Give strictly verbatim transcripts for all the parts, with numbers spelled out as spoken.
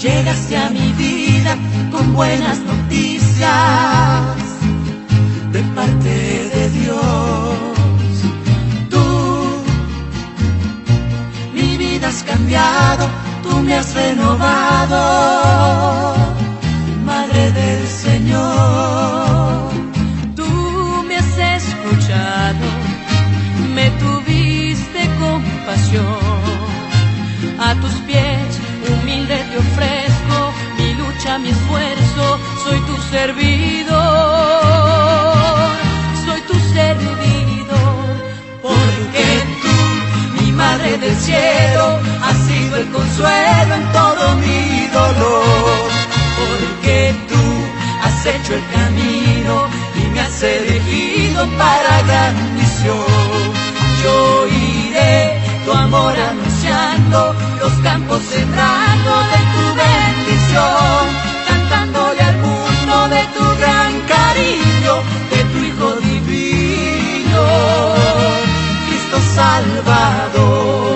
llegaste a mi vida con buenas noticias de parte de Dios. Tú, mi vida has cambiado, tú me has renovado, Madre del Señor. Tú me has escuchado, me tuviste compasión. A tus pies humilde te ofrezco mi lucha, mi esfuerzo, soy tu servidor, soy tu servidor. Porque tú, mi Madre del Cielo, has sido el consuelo en todo mi dolor. Porque tú has hecho el camino y me has elegido para gran misión. Yo iré tu amor anunciando, los campos sembrando de tu bendición, cantándole al mundo de tu gran cariño, de tu Hijo divino, Cristo Salvador.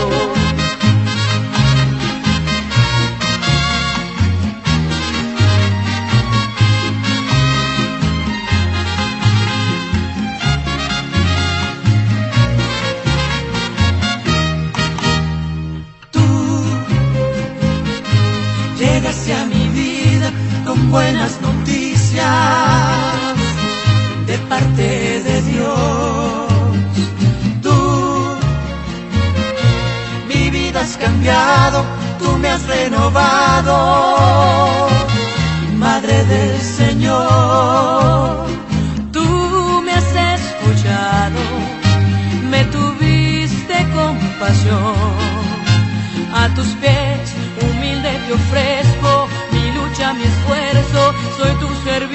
Llegaste a mi vida con buenas noticias de parte de Dios. Tú, mi vida has cambiado, tú me has renovado, Madre del Señor. Tú me has escuchado, me tuviste compasión. A tus pies humilde te ofrezco mi lucha, mi esfuerzo, soy tu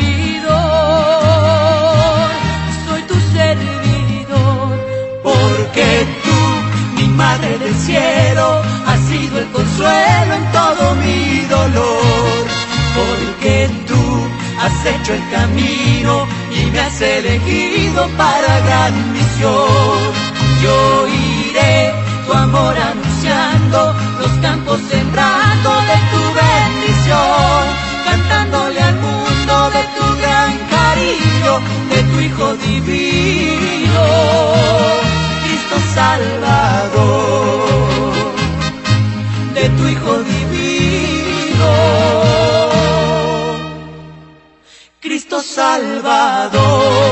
servidor, soy tu servidor. Porque tú, mi Madre del Cielo, has sido el consuelo en todo mi dolor. Porque tú has hecho el camino y me has elegido para gran misión. Yo iré tu amor anunciando, los campos sembrando de tu bendición, cantándole al mundo de tu gran cariño, de tu Hijo divino, Cristo Salvador, de tu Hijo divino, Cristo Salvador.